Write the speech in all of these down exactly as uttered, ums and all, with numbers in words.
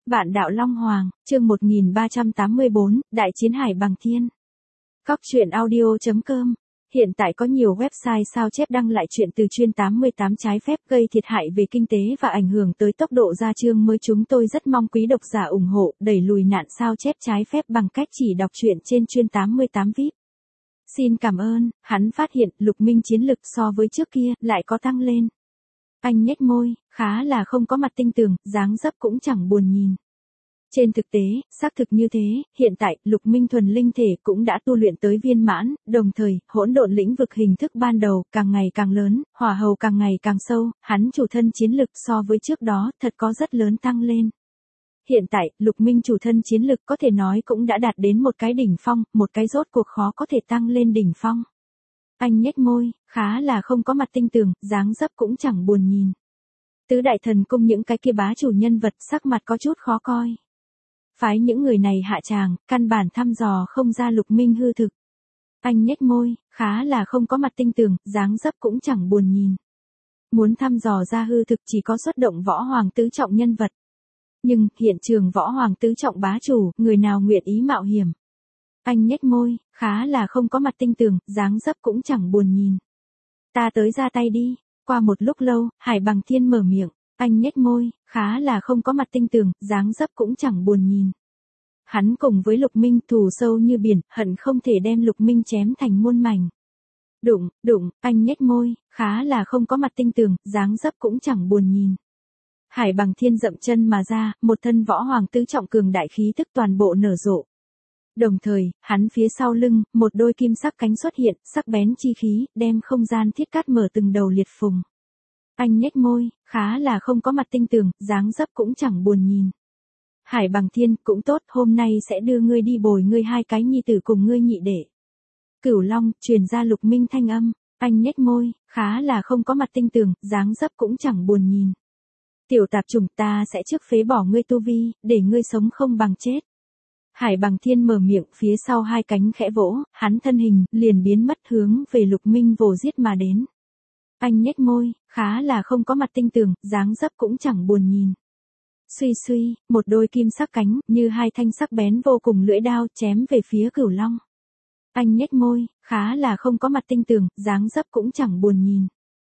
Vạn đạo Long Hoàng, chương một nghìn ba trăm tám mươi bốn, Đại chiến Hải Bằng Thiên. Cóc truyện audio chấm com. Hiện tại có nhiều website sao chép đăng lại chuyện từ chuyên tám mươi tám trái phép gây thiệt hại về kinh tế và ảnh hưởng tới tốc độ ra chương mới. Chúng tôi rất mong quý độc giả ủng hộ, đẩy lùi nạn sao chép trái phép bằng cách chỉ đọc truyện trên chuyên tám mươi tám vi ai pi. Xin cảm ơn. Hắn phát hiện Lục Minh chiến lực so với trước kia lại có tăng lên. Anh nhếch môi, khá là không có mặt tinh tường, dáng dấp cũng chẳng buồn nhìn. Trên thực tế, xác thực như thế, hiện tại, Lục Minh thuần linh thể cũng đã tu luyện tới viên mãn, đồng thời, hỗn độn lĩnh vực hình thức ban đầu, càng ngày càng lớn, hỏa hầu càng ngày càng sâu, hắn chủ thân chiến lực so với trước đó, thật có rất lớn tăng lên. Hiện tại, Lục Minh chủ thân chiến lực có thể nói cũng đã đạt đến một cái đỉnh phong, một cái rốt cuộc khó có thể tăng lên đỉnh phong. Anh nhếch môi, khá là không có mặt tinh tường, dáng dấp cũng chẳng buồn nhìn. Tứ đại thần cung những cái kia bá chủ nhân vật sắc mặt có chút khó coi. Phái những người này hạ tràng, căn bản thăm dò không ra Lục Minh hư thực. Anh nhếch môi, khá là không có mặt tinh tường, dáng dấp cũng chẳng buồn nhìn. Muốn thăm dò ra hư thực chỉ có xuất động võ hoàng tứ trọng nhân vật. Nhưng, hiện trường võ hoàng tứ trọng bá chủ, người nào nguyện ý mạo hiểm. Anh nhếch môi, khá là không có mặt tinh tường, dáng dấp cũng chẳng buồn nhìn. Ta tới ra tay đi. Qua một lúc lâu, Hải Bằng Thiên mở miệng. Anh nhếch môi, khá là không có mặt tinh tường, dáng dấp cũng chẳng buồn nhìn. Hắn cùng với Lục Minh thù sâu như biển, hận không thể đem Lục Minh chém thành muôn mảnh. Đụng, đụng, anh nhếch môi, khá là không có mặt tinh tường, dáng dấp cũng chẳng buồn nhìn. Hải Bằng Thiên dậm chân mà ra, một thân võ hoàng tứ trọng cường đại khí tức toàn bộ nở rộ. Đồng thời, hắn phía sau lưng, một đôi kim sắc cánh xuất hiện, sắc bén chi khí, đem không gian thiết cát mở từng đầu liệt phùng. Anh nhếch môi, khá là không có mặt tinh tường, dáng dấp cũng chẳng buồn nhìn. Hải Bằng Thiên, cũng tốt, hôm nay sẽ đưa ngươi đi bồi ngươi hai cái nhi tử cùng ngươi nhị đệ. Cửu Long, truyền ra Lục Minh thanh âm, anh nhếch môi, khá là không có mặt tinh tường, dáng dấp cũng chẳng buồn nhìn. Tiểu tạp chủng, ta sẽ trước phế bỏ ngươi tu vi, để ngươi sống không bằng chết. Hải Bằng Thiên mở miệng, phía sau hai cánh khẽ vỗ, hắn thân hình, liền biến mất hướng về Lục Minh vồ giết mà đến. Anh nhếch môi, khá là không có mặt tinh tường, dáng dấp cũng chẳng buồn nhìn. Suy suy, một đôi kim sắc cánh, như hai thanh sắc bén vô cùng lưỡi đao, chém về phía Cửu Long. Anh nhếch môi, khá là không có mặt tinh tường, dáng dấp cũng chẳng buồn nhìn.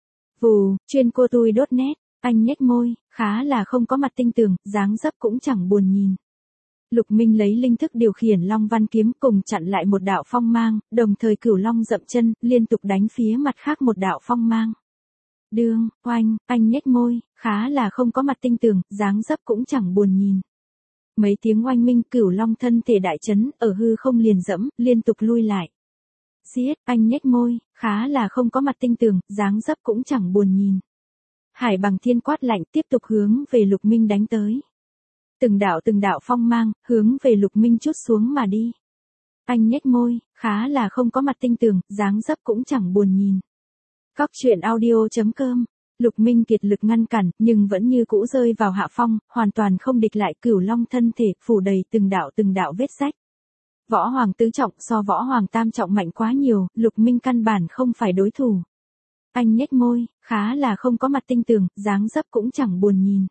Vù, chuyên cô tui đốt nét, anh nhếch môi, khá là không có mặt tinh tường, dáng dấp cũng chẳng buồn nhìn. Lục Minh lấy linh thức điều khiển Long Văn kiếm cùng chặn lại một đạo phong mang, đồng thời Cửu Long dậm chân, liên tục đánh phía mặt khác một đạo phong mang. Đương, oanh, anh nhếch môi, khá là không có mặt tinh tường, dáng dấp cũng chẳng buồn nhìn. Mấy tiếng oanh minh, Cửu Long thân thể đại chấn, ở hư không liền dẫm, liên tục lui lại. Giết, anh nhếch môi, khá là không có mặt tinh tường, dáng dấp cũng chẳng buồn nhìn. Hải Bằng Thiên quát lạnh, tiếp tục hướng về Lục Minh đánh tới. Từng đạo từng đạo phong mang, hướng về Lục Minh chút xuống mà đi. Anh nhếch môi, khá là không có mặt tinh tường, dáng dấp cũng chẳng buồn nhìn. Cóc truyện audio chấm com. Lục Minh kiệt lực ngăn cản, nhưng vẫn như cũ rơi vào hạ phong, hoàn toàn không địch lại. Cửu Long thân thể, phủ đầy từng đạo từng đạo vết rách. Võ hoàng tứ trọng so võ hoàng tam trọng mạnh quá nhiều, Lục Minh căn bản không phải đối thủ. Anh nhếch môi, khá là không có mặt tinh tường, dáng dấp cũng chẳng buồn nhìn.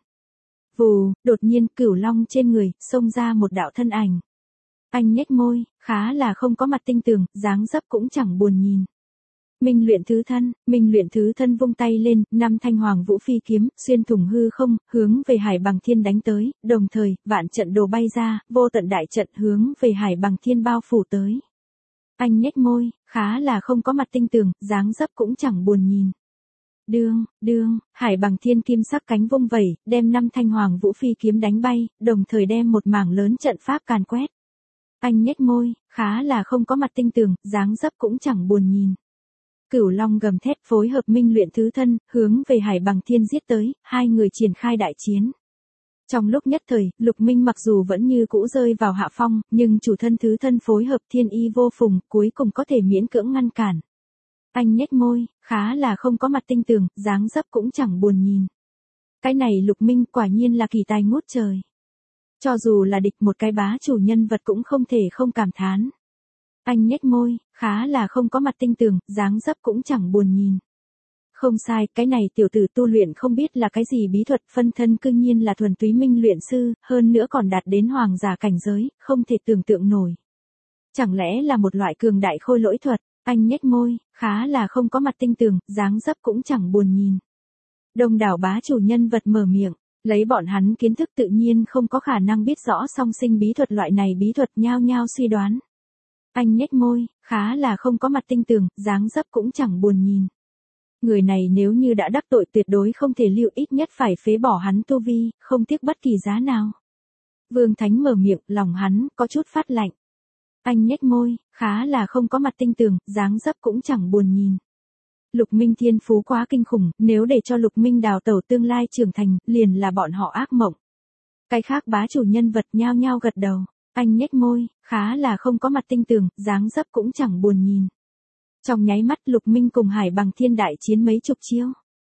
Vù, đột nhiên, Cửu Long trên người, xông ra một đạo thân ảnh. Anh nhếch môi, khá là không có mặt tinh tường, dáng dấp cũng chẳng buồn nhìn. Minh luyện thứ thân, Minh luyện thứ thân vung tay lên, năm thanh hoàng vũ phi kiếm, xuyên thủng hư không, hướng về Hải Bằng Thiên đánh tới, đồng thời, vạn trận đồ bay ra, vô tận đại trận hướng về Hải Bằng Thiên bao phủ tới. Anh nhếch môi, khá là không có mặt tinh tường, dáng dấp cũng chẳng buồn nhìn. Đương, đương, Hải Bằng Thiên kim sắc cánh vung vẩy, đem năm thanh hoàng vũ phi kiếm đánh bay, đồng thời đem một mảng lớn trận pháp càn quét. Anh nhếch môi, khá là không có mặt tinh tường, dáng dấp cũng chẳng buồn nhìn. Cửu Long gầm thét phối hợp Minh luyện thứ thân, hướng về Hải Bằng Thiên giết tới, hai người triển khai đại chiến. Trong lúc nhất thời, Lục Minh mặc dù vẫn như cũ rơi vào hạ phong, nhưng chủ thân thứ thân phối hợp thiên y vô phùng, cuối cùng có thể miễn cưỡng ngăn cản. Anh nhếch môi, khá là không có mặt tinh tường, dáng dấp cũng chẳng buồn nhìn. Cái này Lục Minh quả nhiên là kỳ tài ngút trời. Cho dù là địch một cái bá chủ nhân vật cũng không thể không cảm thán. Anh nhếch môi, khá là không có mặt tinh tường, dáng dấp cũng chẳng buồn nhìn. Không sai, cái này tiểu tử tu luyện không biết là cái gì bí thuật, phân thân cương nhiên là thuần túy minh luyện sư, hơn nữa còn đạt đến hoàng giả cảnh giới, không thể tưởng tượng nổi. Chẳng lẽ là một loại cường đại khôi lỗi thuật, anh nhếch môi, khá là không có mặt tinh tường, dáng dấp cũng chẳng buồn nhìn. Đông đảo bá chủ nhân vật mở miệng, lấy bọn hắn kiến thức tự nhiên không có khả năng biết rõ song sinh bí thuật loại này bí thuật nhao nhao suy đoán. Anh nhếch môi, khá là không có mặt tinh tường, dáng dấp cũng chẳng buồn nhìn. Người này nếu như đã đắc tội tuyệt đối không thể lưu, ít nhất phải phế bỏ hắn tu vi, không tiếc bất kỳ giá nào. Vương Thánh mở miệng, lòng hắn có chút phát lạnh. Anh nhếch môi, khá là không có mặt tinh tường, dáng dấp cũng chẳng buồn nhìn. Lục Minh thiên phú quá kinh khủng, nếu để cho Lục Minh đào tẩu tương lai trưởng thành, liền là bọn họ ác mộng. Cái khác bá chủ nhân vật nhao nhao gật đầu. Anh nhếch môi, khá là không có mặt tinh tường, dáng dấp cũng chẳng buồn nhìn. Trong nháy mắt Lục Minh cùng Hải Bằng Thiên đại chiến mấy chục chiêu.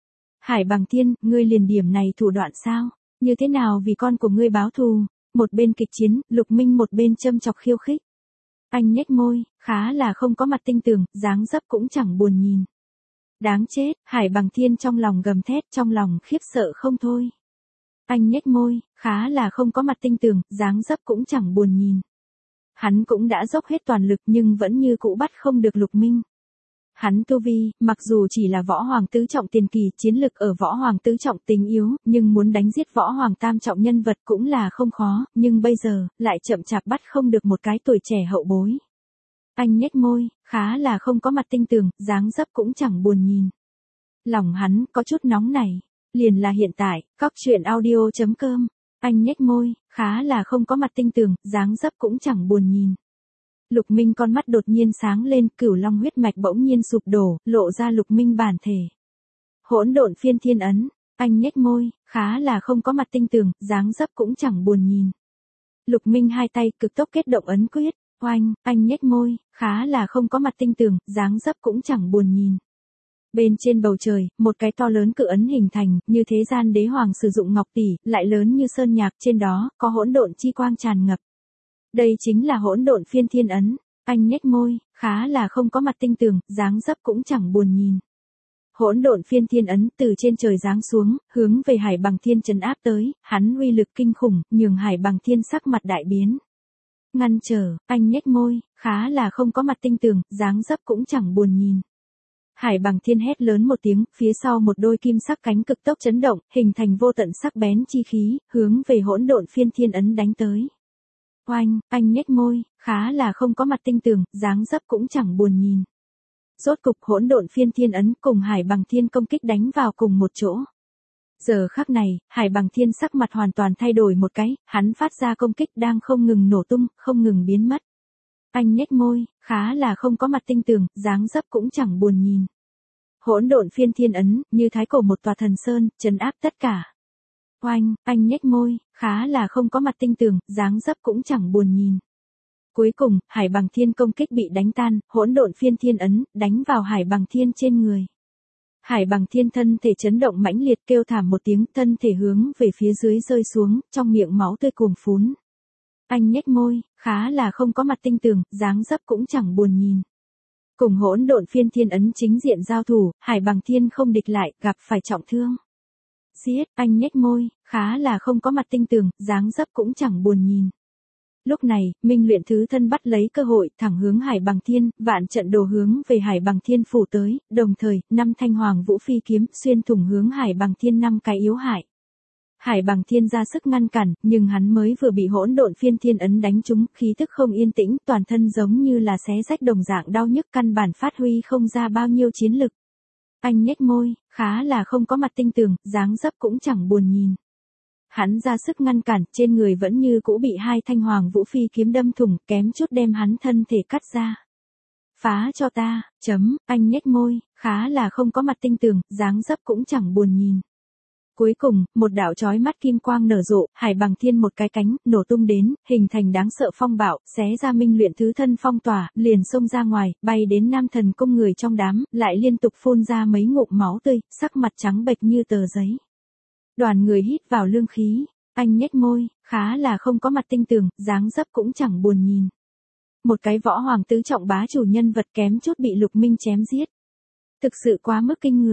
Hải Bằng Thiên, ngươi liền điểm này thủ đoạn sao? Như thế nào vì con của ngươi báo thù? Một bên kịch chiến, Lục Minh một bên châm chọc khiêu khích. Anh nhếch môi, khá là không có mặt tinh tường, dáng dấp cũng chẳng buồn nhìn. Đáng chết, Hải Bằng Thiên trong lòng gầm thét, trong lòng khiếp sợ không thôi. Anh nhếch môi, khá là không có mặt tinh tường, dáng dấp cũng chẳng buồn nhìn. Hắn cũng đã dốc hết toàn lực nhưng vẫn như cũ bắt không được Lục Minh. Hắn tu vi, mặc dù chỉ là võ hoàng tứ trọng tiền kỳ, chiến lực ở võ hoàng tứ trọng tính yếu, nhưng muốn đánh giết võ hoàng tam trọng nhân vật cũng là không khó, nhưng bây giờ, lại chậm chạp bắt không được một cái tuổi trẻ hậu bối. Anh nhếch môi, khá là không có mặt tinh tường, dáng dấp cũng chẳng buồn nhìn. Lòng hắn có chút nóng nảy, liền là hiện tại, cóc truyện audio chấm com. Anh nhếch môi, khá là không có mặt tinh tường, dáng dấp cũng chẳng buồn nhìn. Lục Minh con mắt đột nhiên sáng lên, cửu long huyết mạch bỗng nhiên sụp đổ, lộ ra Lục Minh bản thể. Hỗn độn phiên thiên ấn, anh nhếch môi, khá là không có mặt tinh tường, dáng dấp cũng chẳng buồn nhìn. Lục Minh hai tay cực tốc kết động ấn quyết, oanh, anh nhếch môi, khá là không có mặt tinh tường, dáng dấp cũng chẳng buồn nhìn. Bên trên bầu trời, một cái to lớn cự ấn hình thành, như thế gian đế hoàng sử dụng ngọc tỷ, lại lớn như sơn nhạc, trên đó có hỗn độn chi quang tràn ngập. Đây chính là hỗn độn phiên thiên ấn. Anh nhếch môi, khá là không có mặt tinh tường, dáng dấp cũng chẳng buồn nhìn. Hỗn độn phiên thiên ấn từ trên trời giáng xuống, hướng về Hải Bằng Thiên trấn áp tới, hắn uy lực kinh khủng, nhường Hải Bằng Thiên sắc mặt đại biến. Ngăn trở, anh nhếch môi, khá là không có mặt tinh tường, dáng dấp cũng chẳng buồn nhìn. Hải Bằng Thiên hét lớn một tiếng, phía sau một đôi kim sắc cánh cực tốc chấn động, hình thành vô tận sắc bén chi khí, hướng về hỗn độn phiên thiên ấn đánh tới. Oanh, anh nhếch môi, khá là không có mặt tinh tường, dáng dấp cũng chẳng buồn nhìn. Rốt cục hỗn độn phiên thiên ấn cùng Hải Bằng Thiên công kích đánh vào cùng một chỗ. Giờ khắc này, Hải Bằng Thiên sắc mặt hoàn toàn thay đổi một cái, hắn phát ra công kích đang không ngừng nổ tung, không ngừng biến mất. Anh nhếch môi, khá là không có mặt tinh tường, dáng dấp cũng chẳng buồn nhìn. Hỗn độn phiên thiên ấn, như thái cổ một tòa thần sơn, trấn áp tất cả. Oanh, anh nhếch môi, khá là không có mặt tinh tường, dáng dấp cũng chẳng buồn nhìn. Cuối cùng, Hải Bằng Thiên công kích bị đánh tan, hỗn độn phiên thiên ấn, đánh vào Hải Bằng Thiên trên người. Hải Bằng Thiên thân thể chấn động mãnh liệt kêu thảm một tiếng, thân thể hướng về phía dưới rơi xuống, trong miệng máu tươi cuồn phún. Anh nhếch môi, khá là không có mặt tinh tường, dáng dấp cũng chẳng buồn nhìn. Cùng hỗn độn phiên thiên ấn chính diện giao thủ, Hải Bằng Thiên không địch lại, gặp phải trọng thương. Giết, anh nhếch môi, khá là không có mặt tinh tường, dáng dấp cũng chẳng buồn nhìn. Lúc này, Minh Luyện Thứ Thân bắt lấy cơ hội, thẳng hướng Hải Bằng Thiên, vạn trận đồ hướng về Hải Bằng Thiên phủ tới, đồng thời, năm thanh hoàng vũ phi kiếm xuyên thủng hướng Hải Bằng Thiên năm cái yếu hại. Hải Bằng Thiên ra sức ngăn cản, nhưng hắn mới vừa bị hỗn độn phiên thiên ấn đánh trúng, khí tức không yên tĩnh, toàn thân giống như là xé rách đồng dạng đau nhức, căn bản phát huy không ra bao nhiêu chiến lực. Anh nhếch môi, khá là không có mặt tinh tường, dáng dấp cũng chẳng buồn nhìn. Hắn ra sức ngăn cản, trên người vẫn như cũ bị hai thanh hoàng vũ phi kiếm đâm thủng, kém chút đem hắn thân thể cắt ra. Phá cho ta, chấm, anh nhếch môi, khá là không có mặt tinh tường, dáng dấp cũng chẳng buồn nhìn. Cuối cùng, một đạo chói mắt kim quang nở rộ, Hải Bằng Thiên một cái cánh, nổ tung đến, hình thành đáng sợ phong bạo, xé ra Minh Luyện Thứ Thân phong tỏa, liền xông ra ngoài, bay đến Nam Thần Cung người trong đám, lại liên tục phun ra mấy ngụm máu tươi, sắc mặt trắng bệch như tờ giấy. Đoàn người hít vào lương khí, anh nhếch môi, khá là không có mặt tinh tường, dáng dấp cũng chẳng buồn nhìn. Một cái võ hoàng tứ trọng bá chủ nhân vật kém chút bị Lục Minh chém giết. Thực sự quá mức kinh người.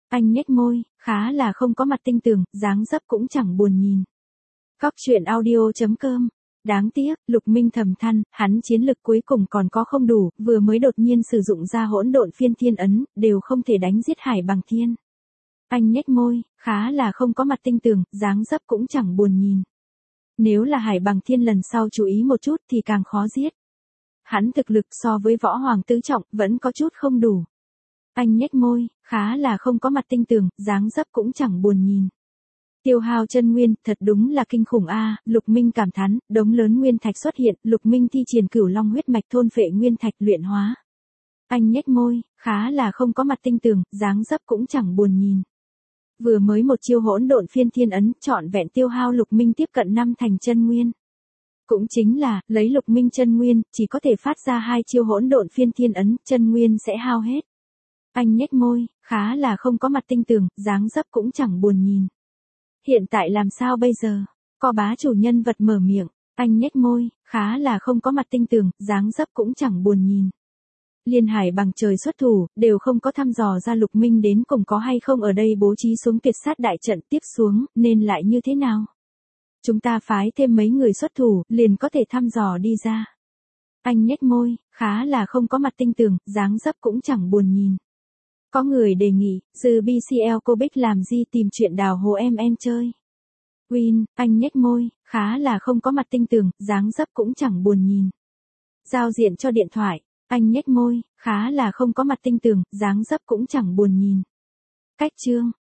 Anh nhếch môi, khá là không có mặt tinh tường, dáng dấp cũng chẳng buồn nhìn. Cóc truyện audio chấm com. Đáng tiếc, Lục Minh thầm than, hắn chiến lực cuối cùng còn có không đủ, vừa mới đột nhiên sử dụng ra hỗn độn phiên thiên ấn, đều không thể đánh giết Hải Bằng Thiên. Anh nhếch môi, khá là không có mặt tinh tường, dáng dấp cũng chẳng buồn nhìn. Nếu là Hải Bằng Thiên lần sau chú ý một chút thì càng khó giết. Hắn thực lực so với võ hoàng tứ trọng, vẫn có chút không đủ. Anh nhếch môi, khá là không có mặt tinh tường, dáng dấp cũng chẳng buồn nhìn. Tiêu hao chân nguyên, thật đúng là kinh khủng a. Lục Minh cảm thán, đống lớn nguyên thạch xuất hiện, Lục Minh thi triển Cửu Long huyết mạch thôn phệ nguyên thạch luyện hóa. Anh nhếch môi, khá là không có mặt tinh tường, dáng dấp cũng chẳng buồn nhìn. Vừa mới một chiêu hỗn độn phiên thiên ấn, trọn vẹn tiêu hao Lục Minh tiếp cận năm thành chân nguyên. Cũng chính là, lấy Lục Minh chân nguyên, chỉ có thể phát ra hai chiêu hỗn độn phiên thiên ấn, chân nguyên sẽ hao hết. Anh nhếch môi, khá là không có mặt tinh tường, dáng dấp cũng chẳng buồn nhìn. Hiện tại làm sao bây giờ? Co bá chủ nhân vật mở miệng, anh nhếch môi, khá là không có mặt tinh tường, dáng dấp cũng chẳng buồn nhìn. Liên Hải Bằng trời xuất thủ, đều không có thăm dò ra Lục Minh đến cùng có hay không ở đây bố trí xuống tuyệt sát đại trận tiếp xuống, nên lại như thế nào? Chúng ta phái thêm mấy người xuất thủ, liền có thể thăm dò đi ra. Anh nhếch môi, khá là không có mặt tinh tường, dáng dấp cũng chẳng buồn nhìn. Có người đề nghị, dư bê xê lờ cô Bích làm gì tìm chuyện đào hồ em em chơi. Win, anh nhếch môi, khá là không có mặt tinh tường, dáng dấp cũng chẳng buồn nhìn. Giao diện cho điện thoại, anh nhếch môi, khá là không có mặt tinh tường, dáng dấp cũng chẳng buồn nhìn. Cách chương